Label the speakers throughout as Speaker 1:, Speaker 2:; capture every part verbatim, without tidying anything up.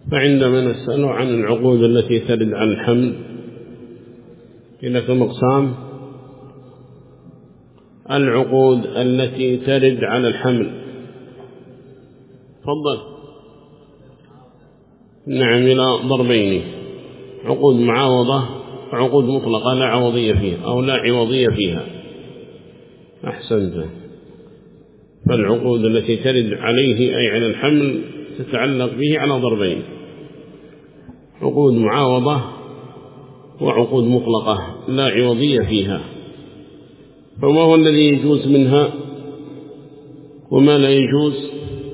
Speaker 1: فعندما نسأل عن العقود التي ترد على الحمل إلى كم أقسام؟ العقود التي ترد على الحمل، تفضل. نعم، إلى ضربين: عقود معاوضة وعقود مطلقة لا عوضية فيها أو لا عوضية فيها. أحسنت. فالعقود التي ترد عليه أي على الحمل تتعلق به على ضربين: عقود معاوضة وعقود مطلقة لا عوضية فيها. فما هو الذي يجوز منها وما لا يجوز؟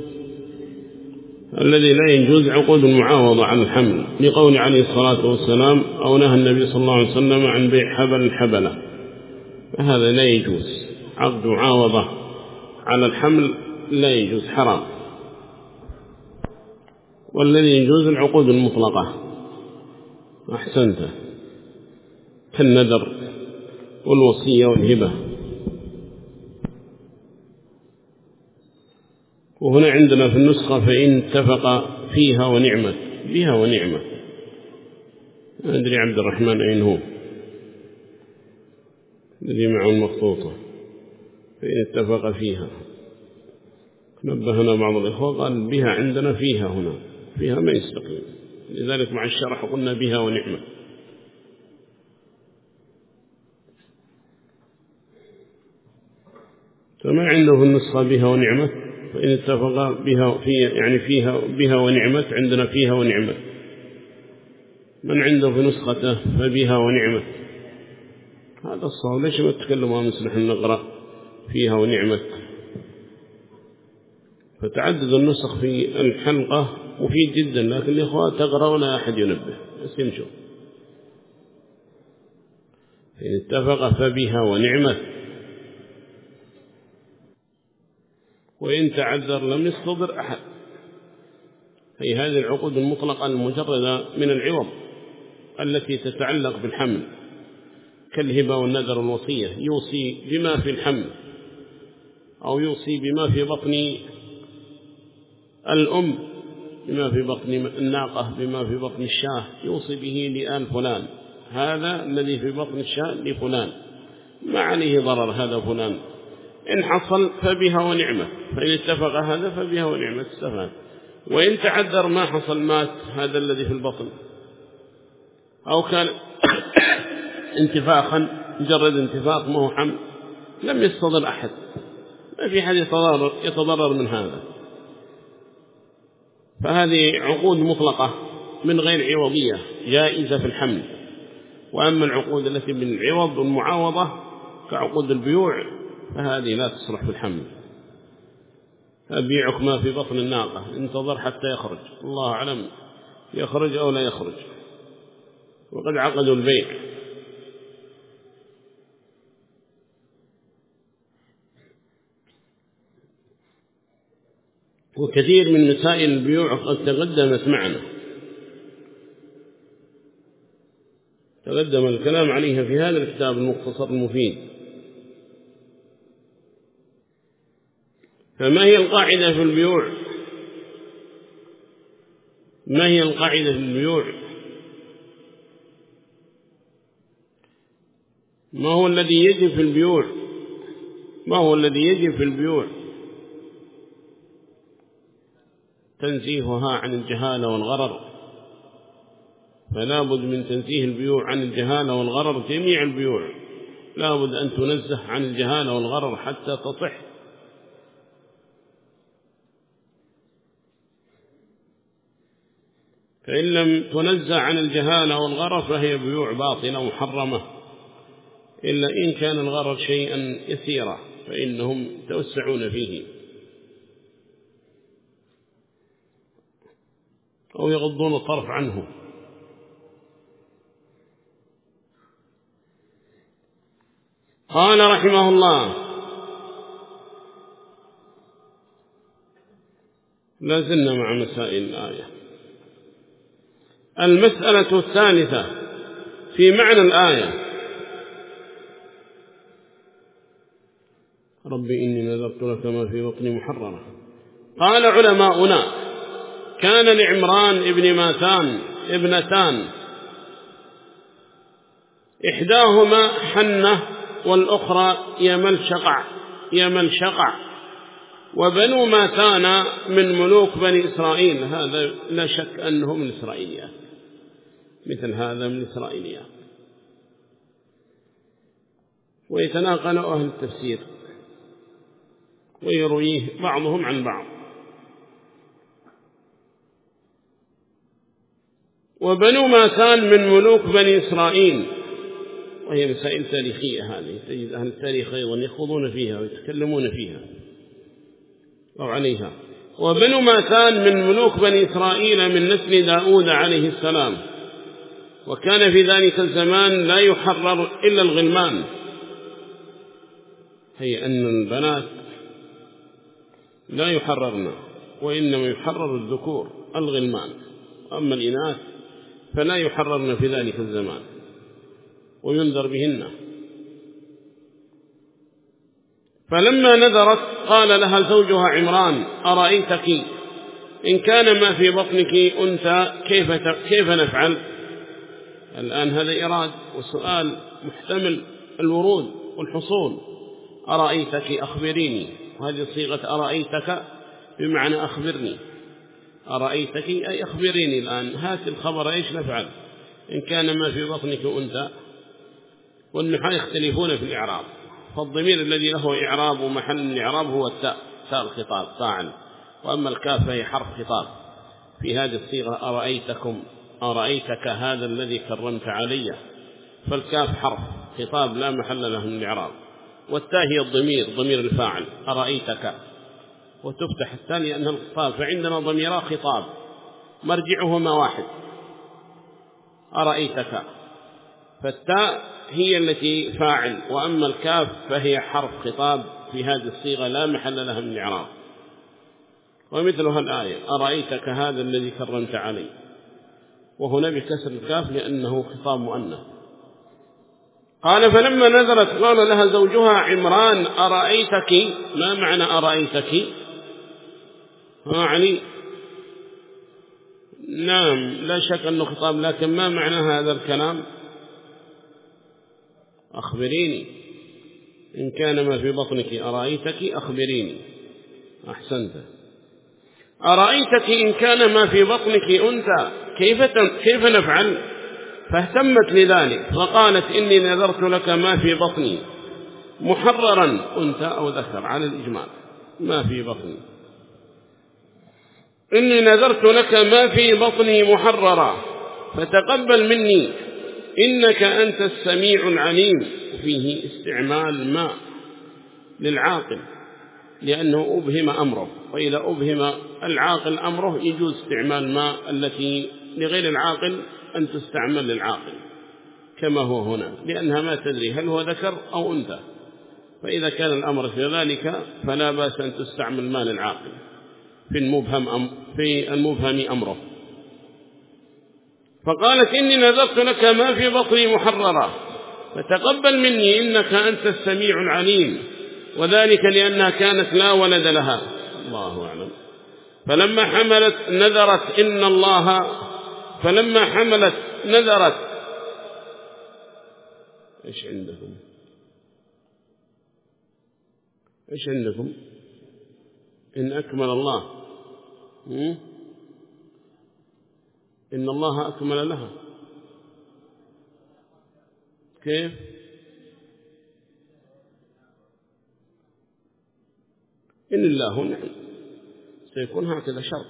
Speaker 1: الذي لا يجوز عقود المعاوضة عن الحمل، لقول عليه الصلاة والسلام: أو نهى النبي صلى الله عليه وسلم عن بيع حبل الحبلة، فهذا لا يجوز. عقد معاوضة على الحمل لا يجوز، حرام. والذي يجوز العقود المطلقة. أحسنت، كالنذر والوصية والهبة. وهنا عندنا في النسخة: فإن اتفق فيها ونعمة، بها ونعمة. أدري عبد الرحمن أين هو الذي معه المخطوطة؟ فإن اتفق فيها، نبهنا بعض الإخوة قال بها عندنا فيها، هنا فيها ما يستقيم، لذلك مع الشرح قلنا بها ونعمة. فما عنده في النسخة بها ونعمة، فإن اتفق بها فيها يعني فيها بها ونعمة، عندنا فيها ونعمة. من عنده في نسخته فبها ونعمة، هذا الصواب. ليش ما تتكلموا مثل نحن نقرأ فيها ونعمة؟ فتعدد النسخ في الحلقة مفيد جدا، لكن الإخوة تقرأ ولا أحد ينبه، بس يمشوا. فإن اتفق فبها ونعمة، وإن تعذر لم يصدر أحد. هي هذه العقود المطلقة المجردة من العوض التي تتعلق بالحمل، كالهبة والنذر والوصية، يوصي بما في الحمل أو يوصي بما في بطن الأم، بما في بطن الناقة، بما في بطن الشاه، يوصي به لآل فلان، هذا الذي في بطن الشاه لفلان، ما عليه ضرر هذا فلان. إن حصل فبها ونعمة، فإن اتفق هذا فبها ونعمة، استفاد. وإن تعذر ما حصل، مات هذا الذي في البطن، أو كان انتفاخا، مجرد انتفاخ ما هو حمل، لم يستضر أحد، ما في حد يتضرر, يتضرر من هذا. فهذه عقود مطلقة من غير عوضية جائزة في الحمل. وأما العقود التي بالعوض والمعاوضة كعقود البيوع فهذه لا تصلح في الحمل. أبيعك ما في بطن الناقة، انتظر حتى يخرج، الله أعلم يخرج أو لا يخرج، وقد عقدوا البيع. وكثير من مسائل البيوع قد تقدمت معنا، تقدم الكلام عليها في هذا الكتاب المختصر المفيد. فما هي القاعدة في البيوع؟ ما هي القاعدة في البيوع؟ ما هو الذي يجب في البيوع؟ ما هو الذي يجب في البيوع؟ تنزيهها عن الجهالة والغرر. فلا بد من تنزيه البيوع عن الجهالة والغرر. جميع البيوع لا بد أن تنزه عن الجهالة والغرر حتى تصح. فإن لم تنزه عن الجهالة والغرر فهي بيوع باطلة محرمة، إلا إن كان الغرر شيئا يسيرا فإنهم توسعون فيه أو يغضون الطرف عنه. قال رحمه الله: لا زلنا مع مسائل الآية. المسألة الثالثة في معنى الآية: ربي إني نذرت لك ما في بطني محررة. قال علماؤنا: كان لعمران ابن ماثان ابنتان، إحداهما حنة والأخرى يملشقع يملشقع، وبنو ماثان من ملوك بني إسرائيل. هذا لا شك أنه من إسرائيليات، مثل هذا من إسرائيليات. ويتناقل أهل التفسير ويرويه بعضهم عن بعض. وبنو ماثان من ملوك بني إسرائيل، وهي مسائل تاريخية هذه، تجد أهل التاريخ أيضا يخوضون فيها ويتكلمون فيها أو عليها. وبنو ماثان من ملوك بني إسرائيل من نسل داود عليه السلام، وكان في ذلك الزمان لا يحرر إلا الغلمان، هي أن البنات لا يحررن، وإنما يحرر الذكور الغلمان، أما الإناث فلا يحررن في ذلك الزمان وينذر بهن. فلما نذرت قال لها زوجها عمران: أرأيتك إن كان ما في بطنك أنثى كيف كيف نفعل؟ الآن هذا إراد وسؤال محتمل الورود والحصول. أرأيتك أخبريني، وهذه صيغة أرأيتك بمعنى أخبرني. أرأيتك أي أخبريني الآن، هات الخبر إيش نفعل إن كان ما في بطنك أنثى. والنحاة يختلفون في الإعراب، فالضمير الذي له إعراب ومحل الإعراب هو التاء، تاء الخطاب فاعل، وأما الكاف فهي حرف خطاب. في هذه الصيغة أرأيتكم، أرأيتك هذا الذي كرمت علي، فالكاف حرف خطاب لا محل له من الإعراب، والتاء هي الضمير، ضمير الفاعل أرأيتك، وتفتح التاء لأنها الخطاب. فعندنا ضميرا خطاب مرجعهما واحد أرأيتك، فالتاء هي التي فاعل، وأما الكاف فهي حرف خطاب في هذه الصيغة لا محل لها من الإعراب. ومثلها الآية أرأيتك هذا الذي كرمت علي، وهنا بكسر الكاف لأنه خطاب مؤنث. قال: فلما نذرت قال لها زوجها عمران: أرأيتك. ما معنى أرأيتك؟ ها علي؟ نعم لا شك أنه خطاب، لكن ما معنى هذا الكلام؟ أخبريني إن كان ما في بطنك أرأيتك أخبريني. أحسنت. أرأيتك إن كان ما في بطنك أنثى كيف كيف نفعل؟ فاهتمت لذلك فقالت: إني نذرت لك ما في بطني محررا، أنثى أو ذكر على الإجمال، ما في بطني، إني نذرت لك ما في بطني محررا فتقبل مني إنك أنت السميع العليم. فيه استعمال ما للعاقل لأنه أبهم أمره، وإذا أبهم العاقل أمره يجوز استعمال ما التي لغير العاقل أن تستعمل للعاقل كما هو هنا، لأنها ما تدري هل هو ذكر أو أنثى، فإذا كان الأمر في ذلك فلا بأس أن تستعمل ما للعاقل في المبهم, أم في المبهم أمره. فقالت: إني نذرت لك ما في بطني محررا فتقبل مني إنك أنت السميع العليم، وذلك لأنها كانت لا ولد لها. الله أعلم. فلما حملت نذرت إن الله فلما حملت نذرت إيش عندكم إيش عندكم إن أكمل الله م? إن الله أكمل لها كيف؟ إن الله نعم سيكون هكذا شرط،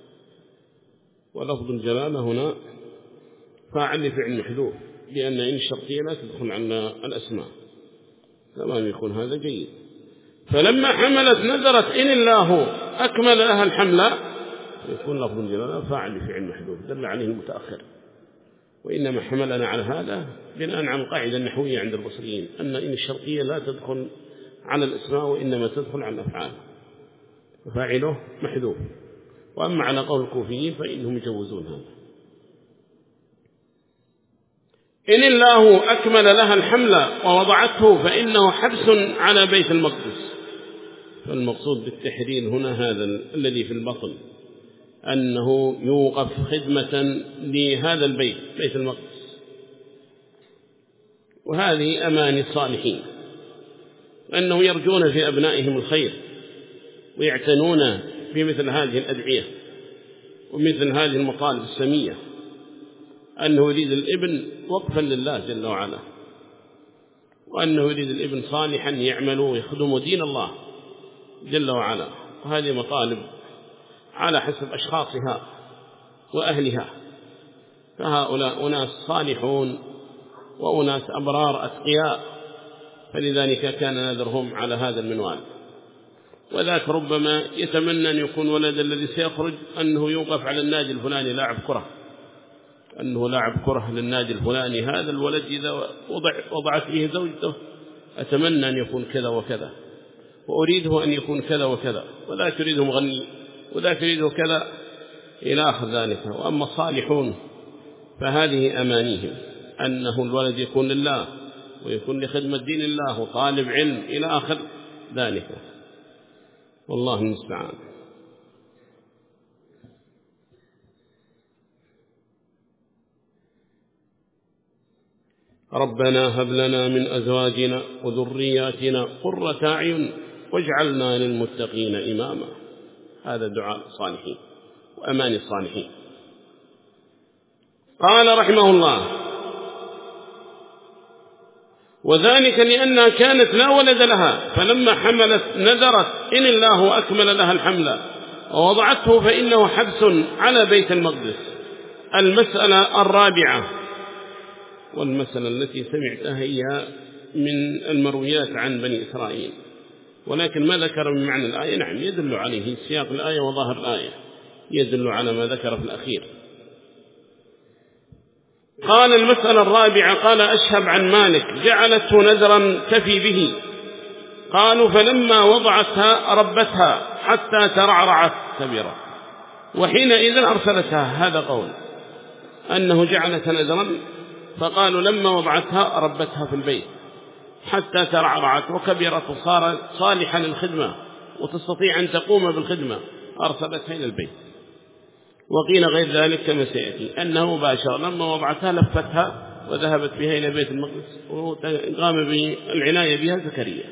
Speaker 1: ولفظ الجلالة هنا فاعل لفعل محذوف، لأن إن الشرطية لا تدخل على الأسماء. تمام، يكون هذا جيد. فلما حملت نذرت إن الله أكمل لها الحملة، يكون لفظ الجلالة فاعل لفعل محذوف دل عليه المتأخر. وإنما حملنا على هذا بناء على القاعدة النحوية عند البصريين أن إن الشرطية لا تدخل على الأسماء وإنما تدخل على الأفعال، فاعله محذوف. وأما على قول الكوفيين فإنهم يجوزون هذا. إن الله أكمل لها الحمل ووضعته فإنه حبس على بيت المقدس. فالمقصود بالتحرير هنا هذا الذي في البطن، أنه يوقف خدمة لهذا البيت بيت المقدس. وهذه أماني الصالحين أنه يرجون في أبنائهم الخير ويعتنون بمثل هذه الأدعية ومثل هذه المطالب السمية، أنه يريد الابن وقفا لله جل وعلا، وأنه يريد الابن صالحا يعمل ويخدم دين الله جل وعلا. وهذه مطالب على حسب أشخاصها وأهلها، فهؤلاء أناس صالحون وأناس أبرار أتقياء، فلذلك كان نذرهم على هذا المنوال. وذاك ربما يتمنى أن يكون ولد الذي سيخرج أنه يوقف على النادي الفلاني لاعب كرة، أنه لاعب كرة للنادي الفلاني، هذا الولد إذا وضع وضعت به زوجته أتمنى أن يكون كذا وكذا، وأريده أن يكون كذا وكذا، وذاك يريده مغني وذاك يريده كذا إلى آخر ذلك. وأما الصالحون فهذه أمانيهم أنه الولد يكون لله ويكون لخدمة دين الله وطالب علم إلى آخر ذلك، والله المستعان. ربنا هب لنا من أزواجنا وذرياتنا قرة أعين واجعلنا للمتقين إماما. هذا دعاء الصالحين وأمان الصالحين. قال رحمه الله: وذلك لأنها كانت لا ولد لها، فلما حملت نذرت إن الله أكمل لها الحمل ووضعته، فإنه حبس على بيت المقدس. المسألة الرابعة، والمسألة التي سمعتها هي من المرويات عن بني إسرائيل، ولكن ما ذكر من معنى الآية نعم يدل عليه سياق الآية وظاهر الآية يدل على ما ذكر في الأخير. قال: المسألة الرابعة، قال أشهب عن مالك: جعلته نذرا تفي به. قالوا: فلما وضعتها ربتها حتى ترعرعت كبيرة، وحينئذ أرسلتها. هذا قول أنه جعلت نذرا، فقالوا لما وضعتها ربتها في البيت حتى ترعرعت وكبرت وصارت صالحة للخدمة وتستطيع أن تقوم بالخدمة، أرسلتها إلى البيت. وقيل غير ذلك كما سيأتي أنه باشر لما وضعتها لفتها وذهبت بها إلى بيت المقدس، وقام بالعناية بها زكريا،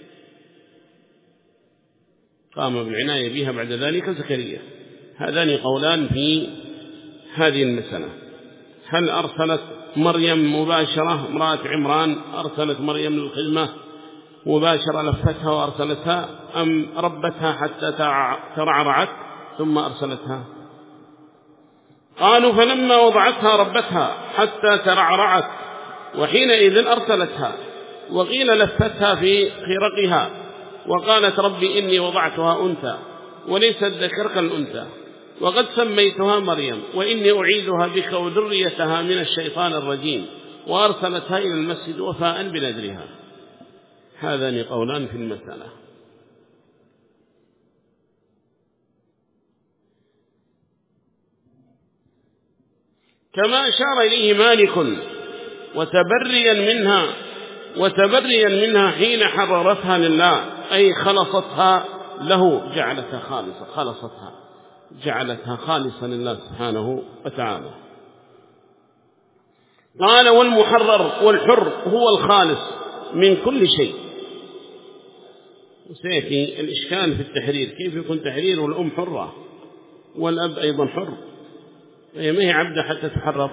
Speaker 1: قام بالعناية بها بعد ذلك زكريا. هذان قولان في هذه المسألة. هل أرسلت مريم مباشرة امرأة عمران أرسلت مريم للخدمة مباشرة لفتها وأرسلتها، أم ربتها حتى ترعرعت ثم أرسلتها؟ قالوا: فلما وضعتها ربتها حتى ترعرعت وحينئذ أرسلتها. وقيل لفتها في خرقها وقالت: ربي إني وضعتها أنثى وليست ذكر كالأنثى وقد سميتها مريم وإني أعيذها بك وذريتها من الشيطان الرجيم، وأرسلتها إلى المسجد وفاء بنذرها. هذان قولان في المسألة. كما أشار إليه مالك وتبريا منها وتبريا منها حين حررتها لله، أي خلصتها له، جعلتها خالصة خلصتها جعلتها خالصة لله سبحانه وتعالى. قال: والمحرر والحر هو الخالص من كل شيء. وسيأتي الإشكال في التحرير، كيف يكون تحرير والأم حرة والأب أيضا حر؟ هي ما هي عبدة حتى تحرر،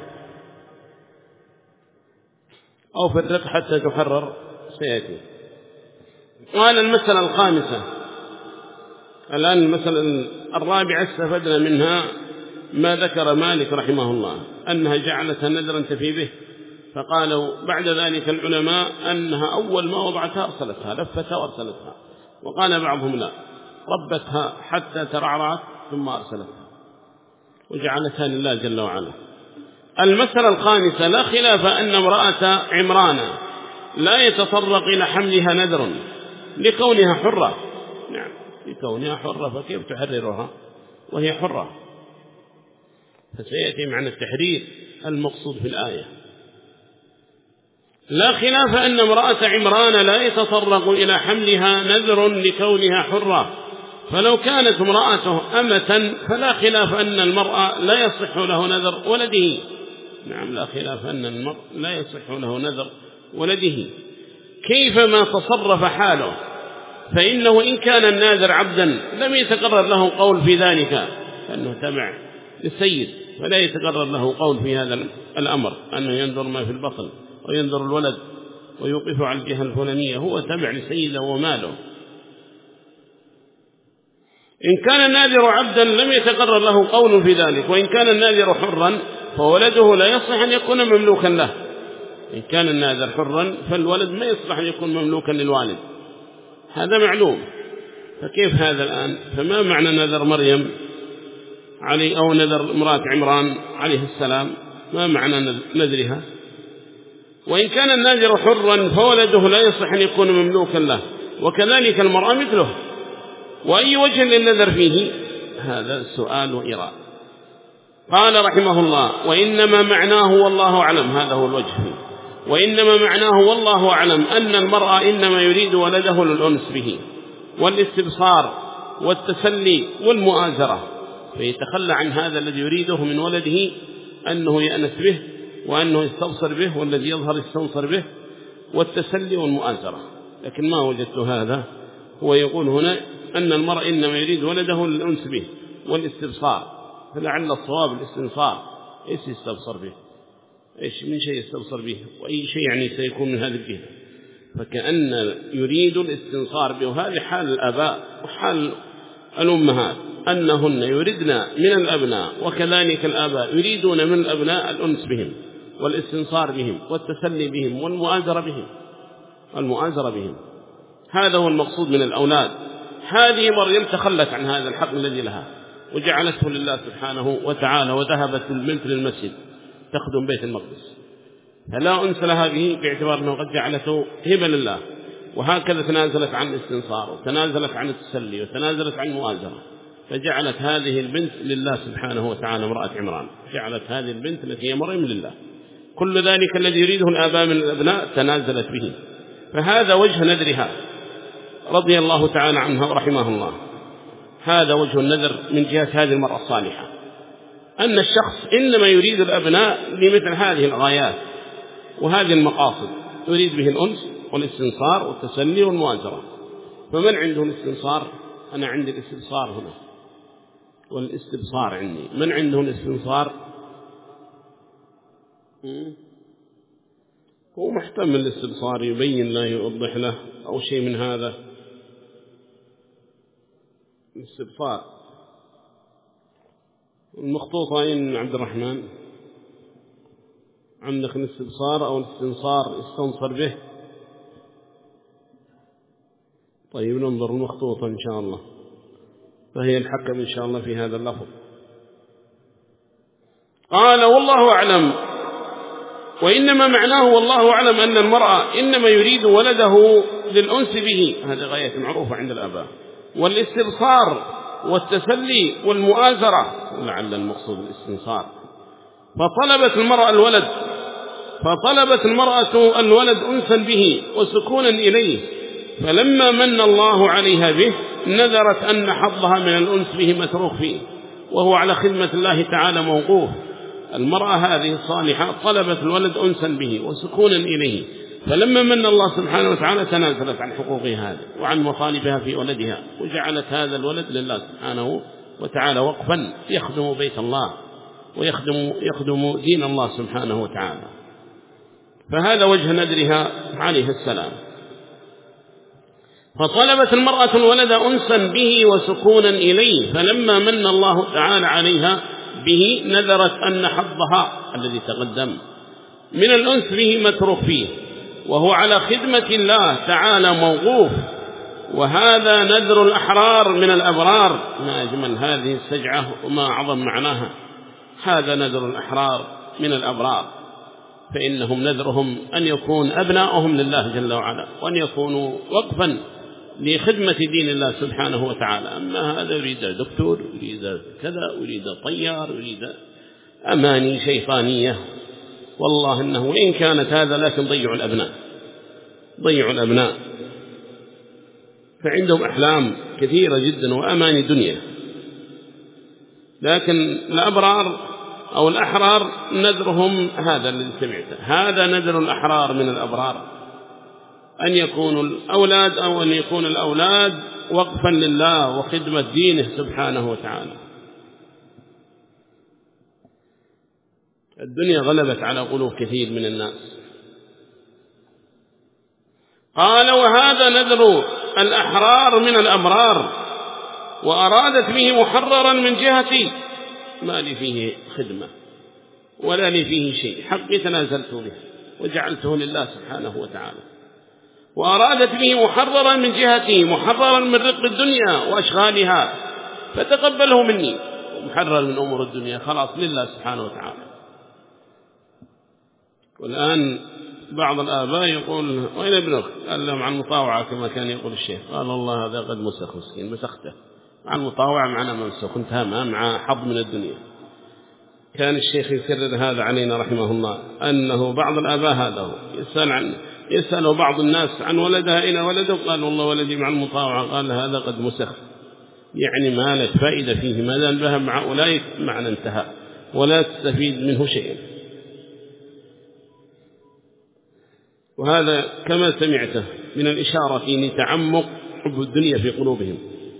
Speaker 1: أو في الرق حتى تحرر. سيأتي. قال: المسألة الخامسة. الآن المسألة الرابعة استفدنا منها ما ذكر مالك رحمه الله أنها جعلتها نذرا تفي به، فقالوا بعد ذلك العلماء أنها أول ما وضعتها أرسلتها، لفتها وأرسلتها. وقال بعضهم لا، ربتها حتى ترعرعت ثم أرسلتها وجعلتها لله جل وعلا. المسألة الخامسة: لا خلاف أن امرأة عمران لا يتطرق إلى حملها نذر لكونها حرة. نعم، لكونها حرة، فكيف تحررها وهي حرة؟ فسيأتي معنى التحرير المقصود في الآية. لا خلاف أن امرأة عمران لا يتطرق إلى حملها نذر لكونها حرة، فلو كانت امرأته أمة فلا خلاف أن المرأة لا يصح له نذر ولده. نعم، لا خلاف أن المرء لا يصح له نذر ولده كيفما تصرف حاله، فإنه إن كان الناذر عبدا لم يتقرر له قول في ذلك، فإنه تبع للسيد، فلا يتقرر له قول في هذا الأمر أنه ينظر ما في البطن وينظر الولد ويوقف على الجهة الفلانية، هو تبع لسيده وماله. إن كان الناذر عبدا لم يتقرر له قول في ذلك، وإن كان الناذر حرا فولده لا يصح أن يكون مملوكا له. إن كان الناذر حرا فالولد ما يصلح أن يكون مملوكا للوالد، هذا معلوم. فكيف هذا الآن؟ فما معنى نذر مريم علي أو نذر امرأة عمران عليه السلام؟ ما معنى نذرها؟ وإن كان الناذر حرا فولده لا يصح أن يكون مملوكا له، وكذلك المرأة مثله. وأي وجه للنذر فيه؟ هذا السؤال وإراء. قال رحمه الله: وإنما معناه والله أعلم، هذا هو الوجه فيه. وإنما معناه والله أعلم أن المرأة إنما يريد ولده للأنس به والاستبصار والتسلي والمؤازرة، فيتخلى عن هذا الذي يريده من ولده أنه يأنس به وأنه يستبصر به، والذي يظهر يستنصر به، والتسلي والمؤازرة. لكن ما وجدت هذا. هو يقول هنا أن المرأة إنما يريد ولده للأنس به والاستبصار، فلعل الصواب الاستنصار. إيش يستبصر به؟ إيش من شيء يستبصر به؟ وأي شيء يعني سيكون من هذه الجهة، فكأن يريد الاستنصار به. وهذه حال الآباء وحال الأمهات، أنهن يريدن من الأبناء، وكذلك الآباء يريدون من الأبناء الأنس بهم والاستنصار بهم والتسلي بهم والمؤازرة بهم والمؤازرة بهم هذا هو المقصود من الأولاد. هذه مريم تخلت عن هذا الحق الذي لها وجعلته لله سبحانه وتعالى، وذهبت البنت للمسجد تخدم بيت المقدس، فلا أنس لها به باعتبار أنه قد جعلته هبة لله. وهكذا تنازلت عن الاستنصار وتنازلت عن التسلي وتنازلت عن المؤازرة، فجعلت هذه البنت لله سبحانه وتعالى امرأة عمران، جعلت هذه البنت التي هي مريم لله. كل ذلك الذي يريده الآباء من الأبناء تنازلت به. فهذا وجه نذرها رضي الله تعالى عنها ورحمه الله. هذا وجه النذر من جهة هذه المرأة الصالحة، أن الشخص إنما يريد الأبناء لمثل هذه الغايات وهذه المقاصد، يريد به الأنس والاستنصار والتسلي والمؤازرة. فمن عنده الاستنصار؟ أنا عندي الاستبصار هنا والاستبصار عندي. من عنده الاستنصار؟ هو محتمل الاستبصار، يبين له يوضح له أو شيء من هذا الاستبصار. المخطوطة أين عبد الرحمن؟ عندك الاستبصار أو الاستنصار استنصر به؟ طيب ننظر المخطوطة إن شاء الله، فهي الحكم إن شاء الله في هذا اللفظ. قال: والله أعلم. وإنما معناه والله أعلم أن المرأة إنما يريد ولده للأنس به، هذه غاية معروفة عند الآباء، والاستبصار والتسلي والمؤازرة، ولعل المقصود الاستنصار. فطلبت المرأة الولد فطلبت المرأة الولد أنسا به وسكونا إليه، فلما من الله عليها به نذرت أن حظها من الأنس به متروك فيه، وهو على خدمة الله تعالى موقوف. المرأة هذه الصالحة طلبت الولد أنسا به وسكونا إليه، فلما من الله سبحانه وتعالى تنازلت عن حقوقها هذه وعن مطالبها في ولدها، وجعلت هذا الولد لله سبحانه وتعالى وقفا يخدم بيت الله ويخدم يخدم دين الله سبحانه وتعالى. فهذا وجه نذرها عليه السلام. فطلبت المرأة الولد أنسا به وسكونا إليه، فلما من الله تعالى عليها به نذرت أن حظها الذي تقدم من الأنس به متروك فيه، وهو على خدمة الله تعالى موقوف. وهذا نذر الأحرار من الأبرار. ما أجمل هذه السجعة وما أعظم معناها. هذا نذر الأحرار من الأبرار، فإنهم نذرهم أن يكون أبناؤهم لله جل وعلا، وأن يكونوا وقفا لخدمة دين الله سبحانه وتعالى. أما هذا يريد دكتور، يريد كذا، يريد طيار، يريد أماني شيطانية. والله إنه وإن كانت هذا لكن ضيعوا الأبناء ضيعوا الأبناء فعندهم أحلام كثيرة جدا وأماني دنيا. لكن الأبرار أو الأحرار نذرهم هذا الذي سمعته، هذا نذر الأحرار من الأبرار، أن يكونوا الأولاد أو أن يكون الأولاد وقفا لله وخدمة دينه سبحانه وتعالى. الدنيا غلبت على قلوب كثير من الناس. قال وهذا نذر الأحرار من الأبرار، وأرادت به محررا من جهتي، ما لي فيه خدمة ولا لي فيه شيء، حقي تنازلت به وجعلته لله سبحانه وتعالى. وأرادت به محررا من جهتي، محررا من رق الدنيا وأشغالها، فتقبله مني، ومحرر من أمور الدنيا خلاص لله سبحانه وتعالى. والآن بعض الآباء يقول وين ابنك؟ قال لهم عن المطاوعة كما كان يقول الشيخ. قال الله هذا قد مسخ مسكين، مسخته عن المطاوعة معنا مسخ، كنت هامها مع حظ من الدنيا. كان الشيخ يكرر هذا علينا رحمه الله، أنه بعض الآباء هذا هو يسأل عن يسأل بعض الناس عن ولدها أين ولده؟ قال والله ولدي مع المطاوعة. قال هذا قد مسخ، يعني ما لك فائدة فيه، ما دام ذهب مع أولئك معنى انتهى ولا تستفيد منه شيئا. وهذا كما سمعته من الإشارة في تعمق حب الدنيا في قلوبهم.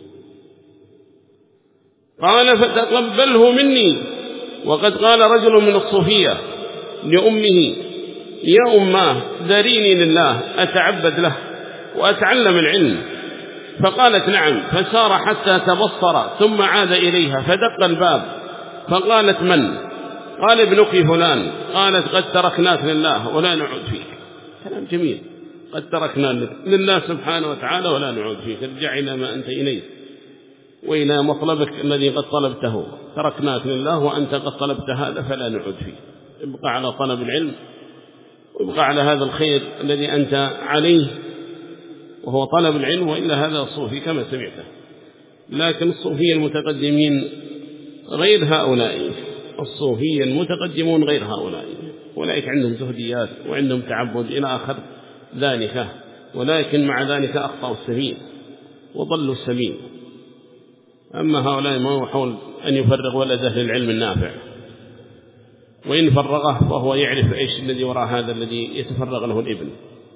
Speaker 1: قال فتقبله مني. وقد قال رجل من الصوفية لأمه يا أماه داريني لله أتعبد له وأتعلم العلم، فقالت نعم، فسار حتى تبصر ثم عاد إليها فدق الباب فقالت من؟ قال ابنك فلان. قالت قد تركناك لله ولا نعود فيك. كلام جميل، قد تركنا لله سبحانه وتعالى ولا نعود فيك، ارجع إلى ما أنت إليه وإلى مطلبك الذي قد طلبته، تركناك لله وأنت قد طلبت هذا فلا نعود فيه، ابقى على طلب العلم وابقى على هذا الخير الذي أنت عليه وهو طلب العلم، وإلا هذا الصوفي كما سمعته. لكن الصوفية المتقدمين غير هؤلاء، الصوفية المتقدمون غير هؤلاء، أولئك عندهم زهديات وعندهم تعبد إلى آخر ذلك، ولكن مع ذلك أخطأوا السبيل وضلوا السبيل. أما هؤلاء ما هو حول أن يفرغ ولده للعلم النافع، وإن فرغه فهو يعرف إيش الذي وراء هذا الذي يتفرغ له الابن.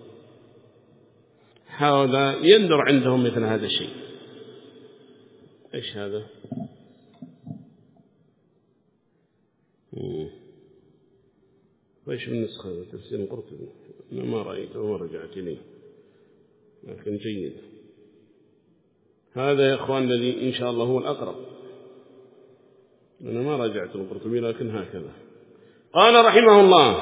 Speaker 1: حاول يندر عندهم مثل هذا الشيء. إيش هذا؟ وإيش من نسخة تفسير القرطبي؟ أنا ما رأيت وما رجعت إليه، لكن جيد. هذا يا أخوان الذي إن شاء الله هو الأقرب. أنا ما رجعت القرطبي لكن هكذا قال رحمه الله.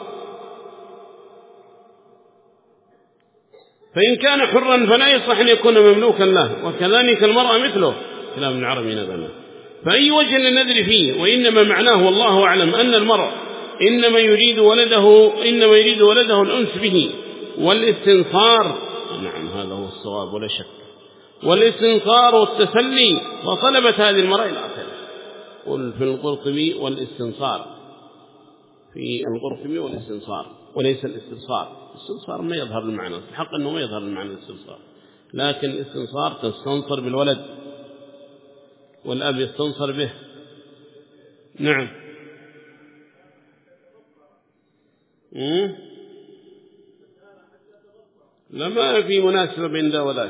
Speaker 1: فإن كان حرا فلا يصح أن يكون مملوكا له، وكذلك المرأة مثله. كلام ابن عربي نبنا. فأي وجه للنذر فيه؟ وإنما معناه والله أعلم أن المرء إنما يريد ولده إنما يريد ولده الأنس به والاستنصار. نعم هذا هو الصواب ولا شك، والاستنصار والتسلي، وطلبت هذه المرأة إلى آخره. قل في القرطبي والاستنصار، في القرطبي والاستنصار وليس الاستنصار. الاستنصار ما يظهر المعنى، الحق أنه ما يظهر المعنى الاستنصار، لكن الاستنصار تستنصر بالولد والأب يستنصر به. نعم مم؟ لا ما في مناسبة بين ذا وذاك،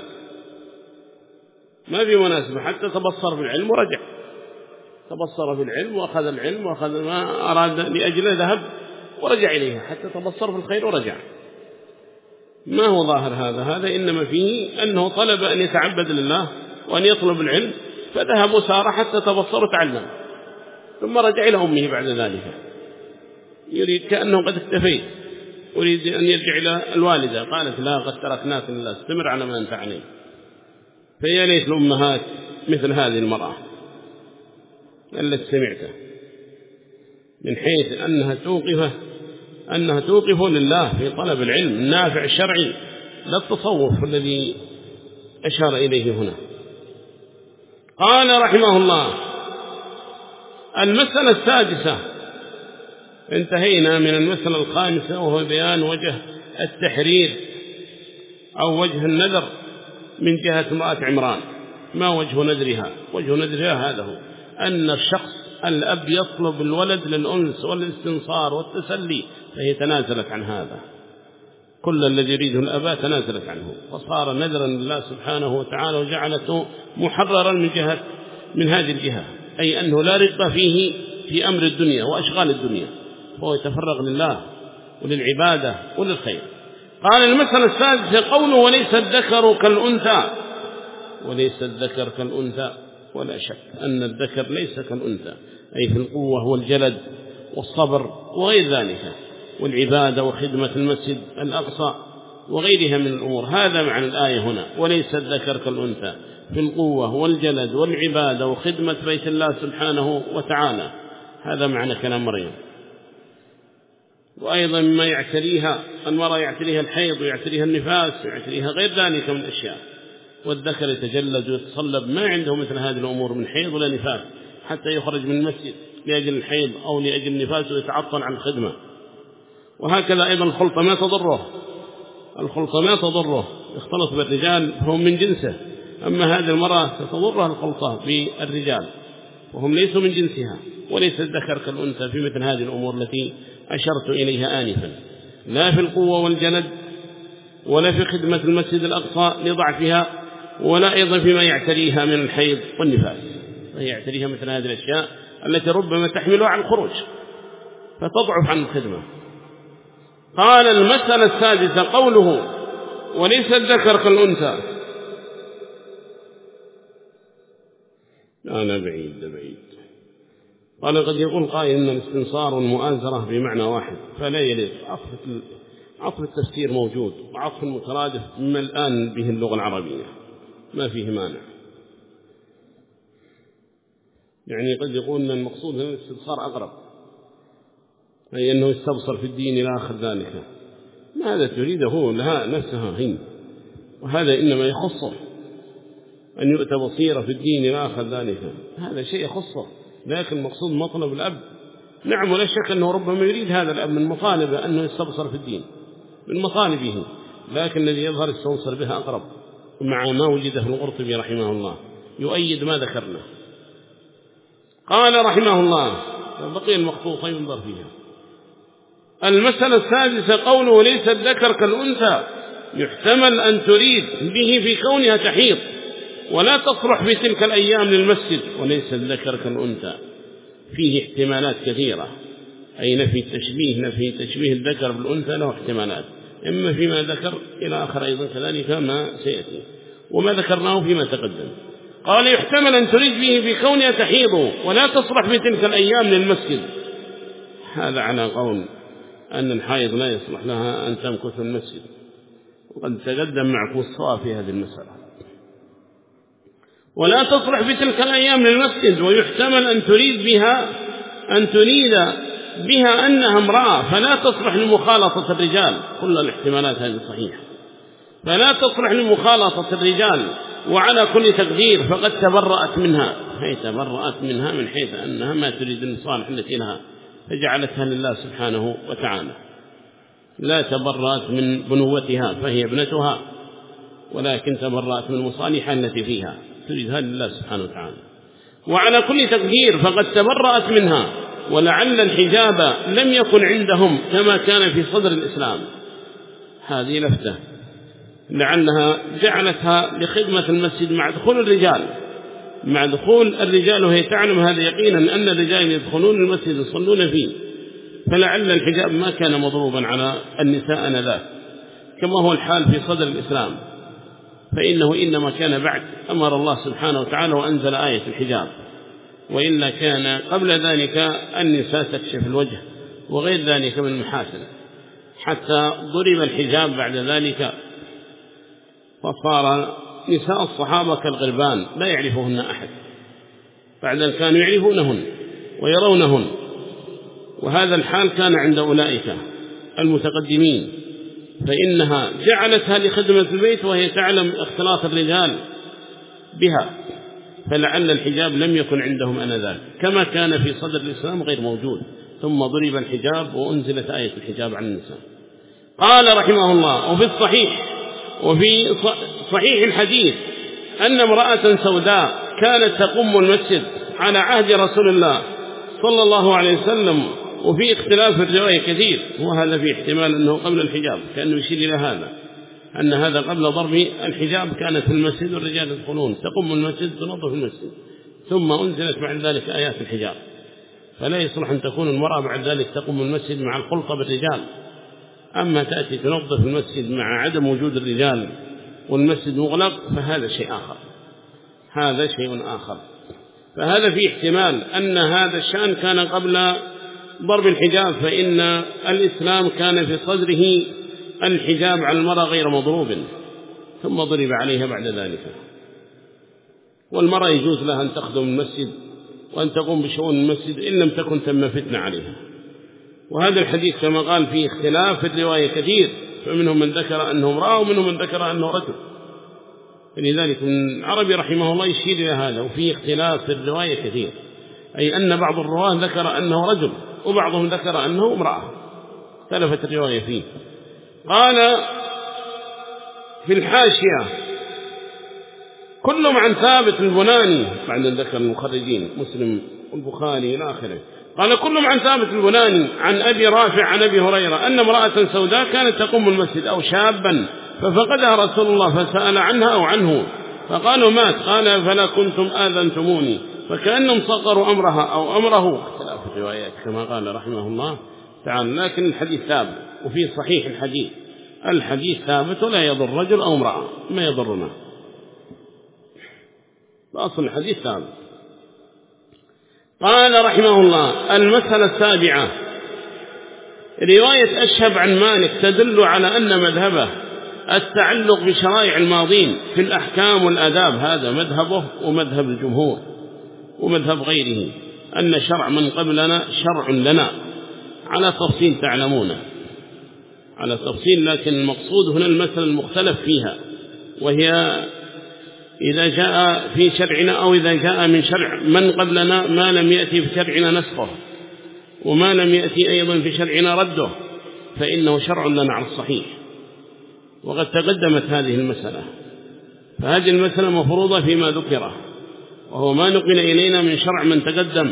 Speaker 1: ما في مناسبة، حتى تبصر في العلم ورجع، تبصر في العلم وأخذ العلم وأخذ ما أراد لأجله ذهب ورجع إليها، حتى تبصر في الخير ورجع. ما هو ظاهر هذا؟ هذا إنما فيه أنه طلب أن يتعبد لله وأن يطلب العلم، فذهب وسار حتى تبصر وتعلم، ثم رجع إلى أمه بعد ذلك، يريد كأنه قد اكتفيت، أريد أن يرجع إلى الوالدة. قالت لا قد تركناك لله، استمر على ما أنت عليه. فيا ليت الأمهات مثل هذه المرأة التي سمعته، من حيث أنها توقفه أنها توقف لله في طلب العلم النافع الشرعي، لا التصوف الذي أشار إليه هنا. قال رحمه الله: المسألة السادسة، انتهينا من المسألة الخامسة، وهو بيان وجه التحرير أو وجه النذر من جهة امرأة عمران. ما وجه نذرها؟ وجه نذرها هذا هو أن الشخص الأب يطلب الولد للأنس والاستنصار والتسلي، فهي تنازلت عن هذا. كل الذي يريده الأباء تنازلت عنه، فصار نذرا لله سبحانه وتعالى، وجعلته محررا من جهة من هذه الجهة، أي أنه لا رغبة فيه في أمر الدنيا وأشغال الدنيا، فهو يتفرغ لله وللعبادة وللخير. قال المسألة السادسة قوله وليس الذكر كالأنثى. وليس الذكر كالأنثى، ولا شك أن الذكر ليس كالأنثى، أي في القوة والجلد والصبر وغير ذلك، والعبادة وخدمة المسجد الأقصى وغيرها من الأمور. هذا معنى الآية هنا، وليس الذكر كالأنثى، في القوة والجلد والعبادة وخدمة بيت الله سبحانه وتعالى. هذا معنى كلام مريم. وأيضا ما يعتريها المرأة، يعتريها الحيض ويعتريها النفاس ويعتريها غير ذلك من الأشياء، والذكر يتجلد ويتصلب، ما عنده مثل هذه الأمور من حيض ولا نفاس، حتى يخرج من المسجد لأجل الحيض أو لأجل النفاس ويتعطل عن الخدمة. وهكذا أيضا الخلطة ما تضره، الخلطة ما تضره، يختلط بالرجال فهم من جنسه، أما هذه المرأة تضرها الخلطة بالرجال وهم ليسوا من جنسها. وليس الذكر كالأنثى في مثل هذه الأمور التي أشرت إليها آنفا، لا في القوة والجلد ولا في خدمة المسجد الأقصى لضعفها، ولا أيضا فيما يعتريها من الحيض والنفاس، فهي يعتريها مثل هذه الأشياء التي ربما تحملها عن الخروج فتضعف عن الخدمة. قال المسألة السادسة قوله وليس الذكر كالأنثى. أنا بعيد بعيد قال قد يقول قائل إن الاستنصار والمؤازرة بمعنى واحد، فلا يليق. عطف التفسير موجود وعطف المترادف مما الآن به اللغة العربية ما فيه مانع. يعني قد يقول أن المقصود هنا الاستبصار أقرب، أي أنه يستبصر في الدين إلى آخر ذلك. ما هذا تريده لها نفسها هي، وهذا إنما يخصه أن يؤتى بصيرة في الدين إلى آخر ذلك، هذا شيء يخصه. لكن مقصود مطلب الأب، نعم ولا شك أنه ربما يريد هذا الأب من مطالبه أنه يستبصر في الدين من مطالبه، لكن الذي يظهر يستبصر بها أقرب، مع ما وجد في القرطبي رحمه الله يؤيد ما ذكرنا. قال رحمه الله بقي المخطوطة ينظر فيها. المسألة السادسة قوله وليس الذكر كالأنثى، يحتمل أن تريد به في كونها تحيض ولا تصلح في تلك الأيام للمسجد. وليس الذكر كالأنثى فيه احتمالات كثيرة، أي نفي التشبيه، نفي تشبيه الذكر بالأنثى له احتمالات، إما فيما ذكر إلى آخر أيضا كذلك ما سيأتي وما ذكرناه فيما تقدم. قال يحتمل أن تريد به في كونها تحيض ولا تصلح في تلك الأيام للمسجد. هذا على قول أن الحائض لا يصلح لها أن تمكث في المسجد، وقد تقدم معكم الصواب في هذه المسألة. ولا تصلح في تلك الأيام للمسجد، ويحتمل أن تريد بها أن تريد بها أنها امرأة فلا تصلح لمخالطة الرجال. كل الاحتمالات هذه صحيحة، فلا تصلح لمخالطة الرجال، وعلى كل تقدير فقد تبرأت منها، هي تبرأت منها من حيث أنها ما تريد المصالح التي لها فجعلتها لله سبحانه وتعالى. لا تبرأت من بنوتها فهي ابنتها، ولكن تبرأت من مصالحها التي فيها تريدها لله سبحانه وتعالى. وعلى كل تقدير فقد تبرأت منها، ولعل الحجاب لم يكن عندهم كما كان في صدر الإسلام. هذه لفتة، لعلها جعلتها لخدمة المسجد مع دخول الرجال مع دخول الرجال وهي تعلم هذا يقينا أن الرجال يدخلون المسجد يصلون فيه، فلعل الحجاب ما كان مضروبا على النساء آنذاك كما هو الحال في صدر الإسلام، فإنه إنما كان بعد أمر الله سبحانه وتعالى وأنزل آية الحجاب، وإلا كان قبل ذلك النساء تكشف الوجه وغير ذلك من المحاسن، حتى ضرب الحجاب بعد ذلك فصار نساء الصحابة كالغربان لا يعرفهن أحد، بعد أن كانوا يعرفونهن ويرونهن. وهذا الحال كان عند أولئك المتقدمين، فإنها جعلتها لخدمة البيت وهي تعلم اختلاط الرجال بها، فلعل الحجاب لم يكن عندهم آنذاك كما كان في صدر الإسلام غير موجود، ثم ضرب الحجاب وأنزلت آية الحجاب على النساء. قال رحمه الله وفي الصحيح وفي صحيح الحديث أن امرأة سوداء كانت تقوم المسجد على عهد رسول الله صلى الله عليه وسلم، وفي اختلاف في الرواية كثير، وهذا في احتمال أنه قبل الحجاب، كأنه يشير إلى هذا أن هذا قبل ضرب الحجاب كانت في المسجد والرجال يدخلون تقوم المسجد تنظف المسجد، ثم أنزلت بعد ذلك آيات الحجاب، فلا يصلح أن تكون المرأة بعد ذلك تقوم المسجد مع الخلطة بالرجال. أما تأتي تنظف المسجد مع عدم وجود الرجال والمسجد مغلق فهذا شيء آخر، هذا شيء آخر. فهذا في احتمال أن هذا الشأن كان قبل ضرب الحجاب، فإن الإسلام كان في صدره الحجاب على المرأة غير مضروب، ثم ضرب عليها بعد ذلك. والمرأة يجوز لها أن تخدم المسجد وأن تقوم بشؤون المسجد إن لم تكن تم فتنة عليها. وهذا الحديث كما قال فيه اختلاف في الرواية كثير، فمنهم من ذكر أنه امرأة ومنهم من ذكر أنه رجل، فلذلك ابن عربي رحمه الله يشير إلى هذا، وفيه اختلاف في الرواية كثير، أي أن بعض الرواة ذكر أنه رجل وبعضهم ذكر أنه امرأة، اختلفت الرواية فيه. قال في الحاشية كل عن ثابت البناني بعد ذكر المخرجين مسلم والبخاري إلى آخره، قال كل عن ثابت البناني عن أبي رافع عن أبي هريرة أن امرأة سوداء كانت تقوم المسجد أو شابا ففقدها رسول الله فسأل عنها أو عنه فقالوا مات، قال فلا كنتم آذنتموني، فكأنهم صغروا أمرها أو أمره، اختلاف الروايات كما قال رحمه الله تعالى، لكن الحديث ثابت وفي صحيح الحديث، الحديث ثابت ولا يضر رجل أو امرأة، ما يضرنا، بأصل الحديث ثابت. قال رحمه الله المسألة السابعة رواية أشهب عن مالك تدل على أن مذهبه التعلق بشرائع الماضين في الأحكام والآداب، هذا مذهبه ومذهب الجمهور ومذهب غيره، أن شرع من قبلنا شرع لنا، على تفصيل تعلمونه، على تفصيل، لكن المقصود هنا المسألة المختلف فيها، وهي إذا جاء في شرعنا أو إذا جاء من شرع من قبلنا ما لم يأتي في شرعنا نسخه وما لم يأتي أيضا في شرعنا رده فإنه شرع لنا على الصحيح. وقد تقدمت هذه المسألة، فهذه المسألة مفروضة فيما ذكره، وهو ما نقل إلينا من شرع من تقدم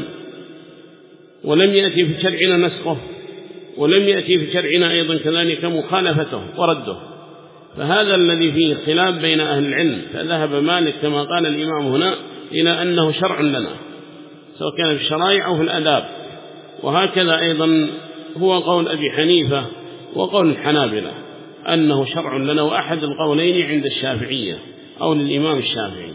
Speaker 1: ولم يأتي في شرعنا نسخه ولم يأتي في شرعنا أيضا كذلك مخالفته ورده، فهذا الذي فيه خلاف بين أهل العلم. فذهب مالك كما قال الإمام هنا إلى أنه شرع لنا سواء كان في الشرائع أو في الأداب، وهكذا أيضا هو قول أبي حنيفة وقول الحنابلة أنه شرع لنا، وأحد القولين عند الشافعية أو للإمام الشافعي،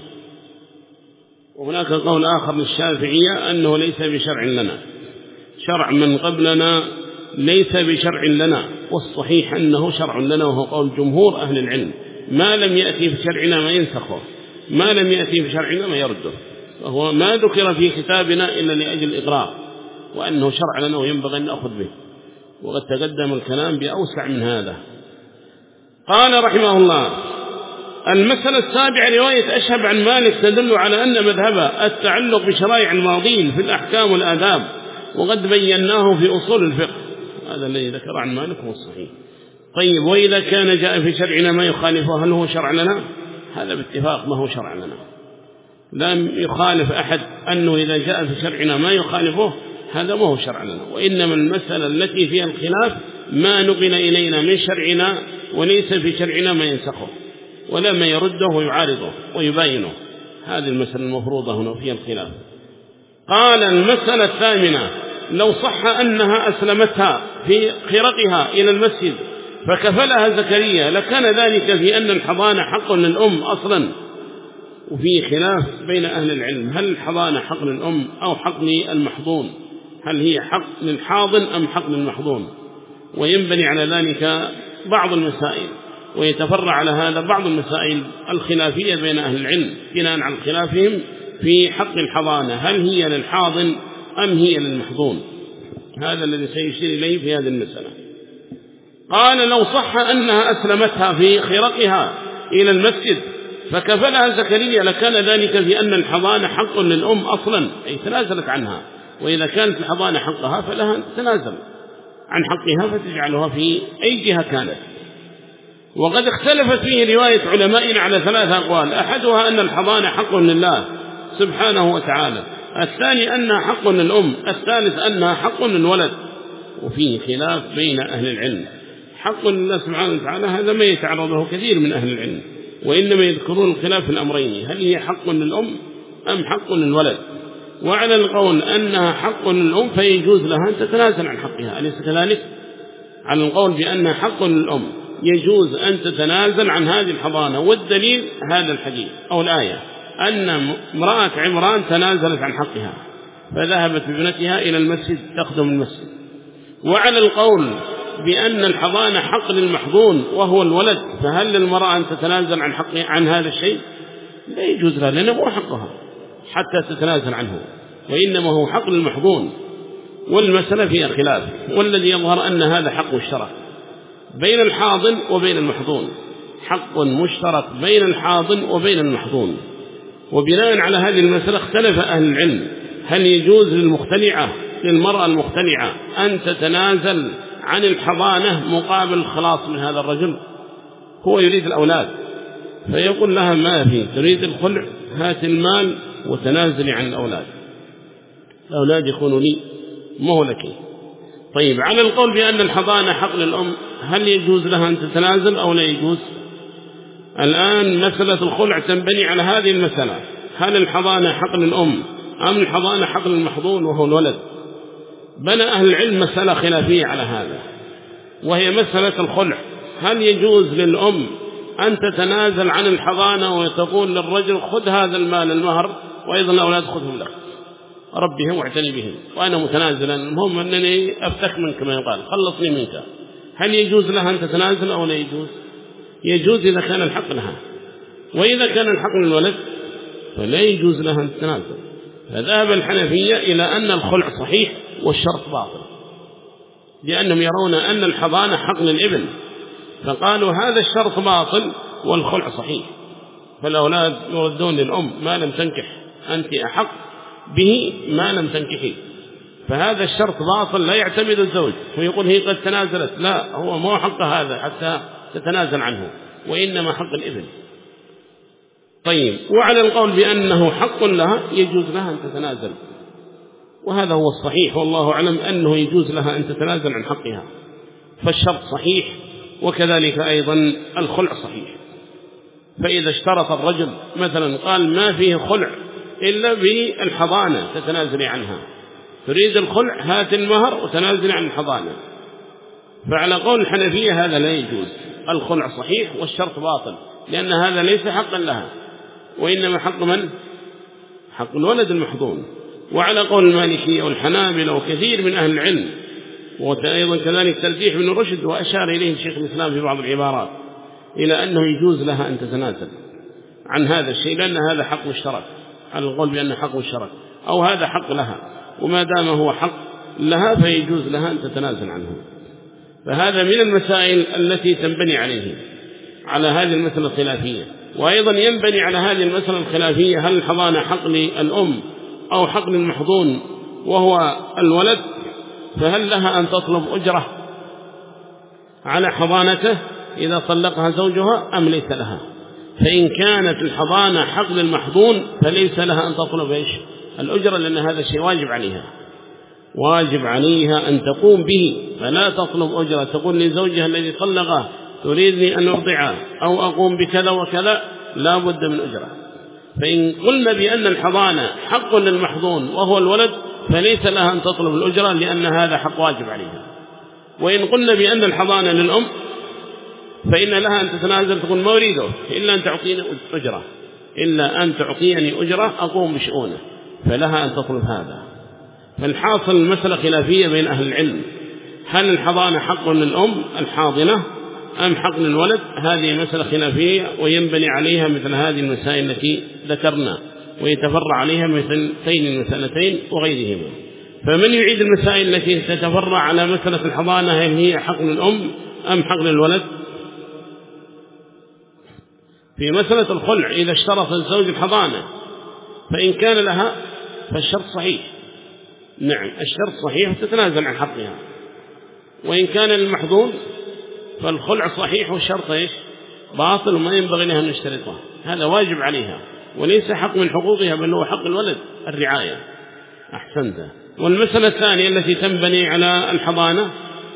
Speaker 1: وهناك قول آخر للشافعية أنه ليس بشرع لنا، شرع من قبلنا ليس بشرع لنا، والصحيح أنه شرع لنا، وهو قول جمهور أهل العلم، ما لم يأتي في شرعنا ما ينسخه، ما لم يأتي في شرعنا ما يرده، فهو ما ذكر في كتابنا إلا لأجل الإقرار، وأنه شرع لنا وينبغي أن نأخذ به، وقد تقدم الكلام بأوسع من هذا. قال رحمه الله المسألة السابعة رواية أشهب عن مالك تدل على أن مذهبه التعلق بشرائع الماضين في الأحكام والآداب، وقد بيناه في أصول الفقه، هذا الذي ذكر عن مالك هو الصحيح. طيب وإذا كان جاء في شرعنا ما يخالفه هل هو شرع لنا؟ هذا باتفاق ما هو شرع لنا، لم يخالف أحد أنه إذا جاء في شرعنا ما يخالفه هذا ما هو شرع لنا، وإنما المسألة التي فيها الخلاف ما نقل إلينا من شرعنا وليس في شرعنا ما ينسخه ولا ما يرده ويعارضه ويباينه، هذه المسألة المفروضة هنا فيها الخلاف. قال المسألة الثامنة لو صح أنها أسلمتها في خرقها إلى المسجد فكفلها زكريا لكان ذلك في أن الحضانة حق للأم أصلا، وفي خلاف بين أهل العلم هل الحضانة حق للأم أو حق للمحضون، هل هي حق للحاضن أم حق للمحضون، وينبني على ذلك بعض المسائل، ويتفرع على هذا بعض المسائل الخلافية بين أهل العلم بناء على خلافهم في حق الحضانة، هل هي للحاضن أم هي للمحضون، هذا الذي سيشير إليه في هذه المسألة. قال لو صح أنها أسلمتها في خرقها إلى المسجد فكفلها زكريا لكان ذلك في أن الحضانة حق للأم أصلا، أي تنازلت عنها، وإذا كانت الحضانة حقها فلها تنازل عن حقها فتجعلها في أي جهة كانت. وقد اختلفت فيه رواية علمائنا على ثلاثة أقوال، أحدها أن الحضانة حق لله سبحانه وتعالى، الثاني أنها حق للأم، الثالث أنها حق للولد. وفيه خلاف بين أهل العلم. حق لله سبحانه وتعالى هذا ما يتعرض له كثير من أهل العلم، وإنما يذكرون الخلاف في الأمرين، هل هي حق للأم أم حق للولد؟ وعلى القول أنها حق للأم فيجوز لها أن تتنازل عن حقها، أليس كذلك؟ على القول بأنها حق للأم يجوز أن تتنازل عن هذه الحضانة، والدليل هذا الحديث أو الآية أن امرأة عمران تنازلت عن حقها فذهبت بابنتها إلى المسجد تخدم المسجد. وعلى القول بأن الحضانة حق للمحضون وهو الولد، فهل للمرأة أن تتنازل عن حقها عن هذا الشيء؟ لا يجوز لها، لأنه مو حقها حتى تتنازل عنه، وإنما هو حق للمحضون. والمسألة فيها خلاف، والذي يظهر أن هذا حق مشترك بين الحاضن وبين المحضون، حق مشترك بين الحاضن وبين المحضون. وبناء على هذه المسألة اختلف أهل العلم، هل يجوز للمختلعة للمرأة المختلعة أن تتنازل عن الحضانة مقابل الخلاص من هذا الرجل؟ هو يريد الأولاد فيقول لها ما في، تريد الخلع هات المال وتنازلي عن الأولاد، الأولاد يكونوا لي مو لك. طيب على القول بأن الحضانة حق للأم، هل يجوز لها أن تتنازل أو لا يجوز؟ الآن مسألة الخلع تنبني على هذه المسألة، هل الحضانة حق للأم أم الحضانة حق للمحضون وهو الولد؟ بنى أهل العلم مسألة خلافية على هذا، وهي مسألة الخلع، هل يجوز للأم أن تتنازل عن الحضانة وتقول للرجل خذ هذا المال المهر وأيضا الأولاد خذهم لك، ربهم واعتني بهم وأنا متنازلا، المهم أنني أفتك منك كما يقال، خلصني منك. هل يجوز لها أن تتنازل أو لا يجوز؟ يجوز إذا كان الحق لها، وإذا كان الحق للولد فلا يجوز لها أن تتنازل. فذهب الحنفية إلى أن الخلع صحيح والشرط باطل، لأنهم يرون أن الحضانة حق للابن، فقالوا هذا الشرط باطل والخلع صحيح، فالأولاد يردون للأم ما لم تنكح، أنت أحق به ما لم تنكحي، فهذا الشرط باطل لا يعتمد الزوج ويقول هي قد تنازلت، لا، هو مو حق هذا حتى تتنازل عنه، وإنما حق الابن. طيب وعلى القول بأنه حق لها يجوز لها أن تتنازل، وهذا هو الصحيح والله أعلم أنه يجوز لها أن تتنازل عن حقها، فالشرط صحيح وكذلك أيضا الخلع صحيح. فإذا اشترط الرجل مثلا قال ما فيه خلع إلا بالحضانة تتنازلي عنها، تريد الخلع هات المهر وتنازلي عن الحضانة، فعلى قول الحنفية هذا لا يجوز، الخلع صحيح والشرط باطل، لأن هذا ليس حقا لها وإنما حق من؟ حق الولد المحضون. وعلى قول المالكية والحنابلة وكثير من أهل العلم، وأيضا كذلك ترجيح بن رشد وأشار إليه الشيخ الإسلام في بعض العبارات إلى أنه يجوز لها أن تتنازل عن هذا الشيء، لأن هذا حق مشترك، على القول بأنه حق مشترك أو هذا حق لها، وما دام هو حق لها فيجوز لها أن تتنازل عنه. فهذا من المسائل التي تنبني عليه على هذه المسألة الخلافية. وأيضا ينبني على هذه المسألة الخلافية هل الحضانة حق للأم أو حق للمحضون وهو الولد، فهل لها أن تطلب أجرة على حضانته إذا طلقها زوجها أم ليس لها؟ فإن كانت الحضانة حق للمحضون فليس لها أن تطلب إيش؟ الأجرة، لأن هذا شيء واجب عليها، واجب عليها أن تقوم به، فلا تطلب أجرة تقول لزوجها الذي طلقه تريدني أن أرضعه أو أقوم بكذا وكذا، لا بد من أجرة. فإن قلنا بأن الحضانة حق للمحضون وهو الولد فليس لها أن تطلب الأجرة، لأن هذا حق واجب عليها. وإن قلنا بأن الحضانة للأم فإن لها أن تتنازل، تقول ما أريده إلا أن تعطيني أجرة، إلا أن تعطيني أجرة أقوم بشؤونه، فلها أن تطلب هذا. فالحاصل المسألة خلافية بين أهل العلم، هل الحضانة حق للأم الحاضنة أم حق للولد؟ هذه مسألة خلافية وينبني عليها مثل هذه المسائل التي ذكرنا، ويتفرع عليها مثل هاتين المسألتين وغيرهما. فمن يعيد المسائل التي تتفرع على مسألة الحضانة هل هي حق للأم أم حق للولد؟ في مسألة الخلع إذا اشترط الزوج الحضانة فإن كان لها فالشرط صحيح، نعم الشرط صحيح تتنازل عن حقها، وإن كان للمحضون فالخلع صحيح والشرط إيش باطل وما ينبغي لها أن نشترطه، هذا واجب عليها وليس حق من حقوقها بل هو حق الولد الرعاية. أحسنت. والمسألة الثانية التي تنبني على الحضانة،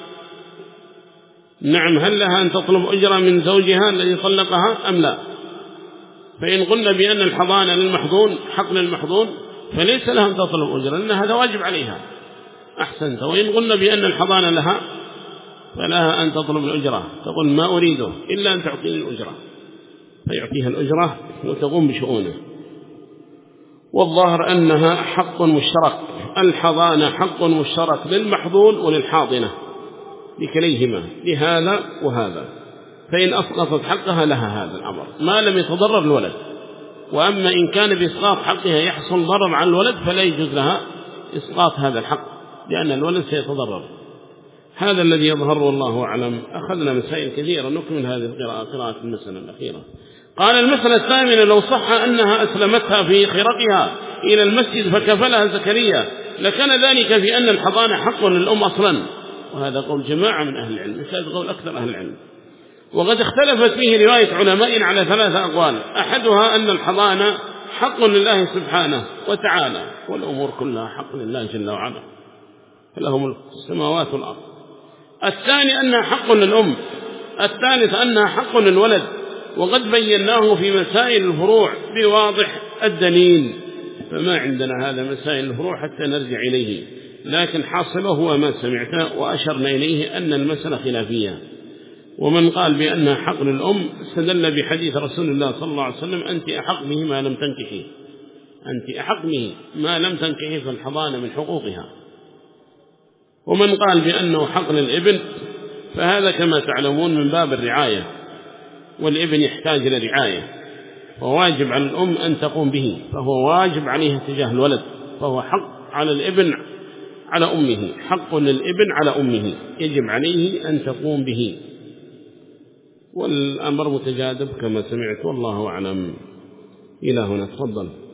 Speaker 1: نعم، هل لها أن تطلب أجرة من زوجها الذي طلقها أم لا؟ فإن قلنا بأن الحضانة للمحضون حق للمحضون فليس لها أن تطلب أجرة لأن هذا واجب عليها. أحسنت. وإن قلنا بأن الحضانة لها فلها أن تطلب الأجرة، تقول ما أريده إلا أن تعطيني الأجرة، فيعطيها الأجرة وتقوم بشؤونه. والظاهر أنها حق مشترك، الحضانة حق مشترك للمحضون وللحاضنة لكليهما لهذا وهذا، فإن أسقطت حقها لها هذا الأمر ما لم يتضرر الولد. وأما إن كان بإسقاط حقها يحصل ضرر على الولد فلا يجوز لها إسقاط هذا الحق لأن الولد سيتضرر. هذا الذي يظهر والله أعلم. أخذنا مسائل كثيرة، نكمل هذه القراءة قراءة المسألة الأخيرة. قال المسألة الثامنة: لو صح أنها أسلمتها في خرقها إلى المسجد فكفلها زكريا لكان ذلك في أن الحضانة حق للأم أصلا، وهذا قول جماعة من أهل العلم، مثل قول أكثر أهل العلم. وقد اختلفت فيه رواية علماء على ثلاثة أقوال، أحدها أن الحضانة حق لله سبحانه وتعالى والأمور كلها حق لله جل وعلا فله ملك السماوات والأرض. الثاني أنها حق للأم. الثالث أنها حق للولد، وقد بيناه في مسائل الفروع بواضح الدليل، فما عندنا هذا مسائل الفروع حتى نرجع إليه، لكن حاصله هو ما سمعته وأشرنا إليه أن المسألة خلافية. ومن قال بأنها حق للأم استدل بحديث رسول الله صلى الله عليه وسلم: أنت أحق به ما لم تنكحي، أنت أحق به ما لم تنكحي، فالحضانة من حقوقها. ومن قال بأنه حق للابن فهذا كما تعلمون من باب الرعاية، والابن يحتاج إلى رعاية فواجب على الأم أن تقوم به، فهو واجب عليها تجاه الولد، فهو حق على الابن على أمه، حق للابن على أمه يجب عليه أن تقوم به. والأمر متجاذب كما سمعت والله أعلم. إلى هنا تفضل.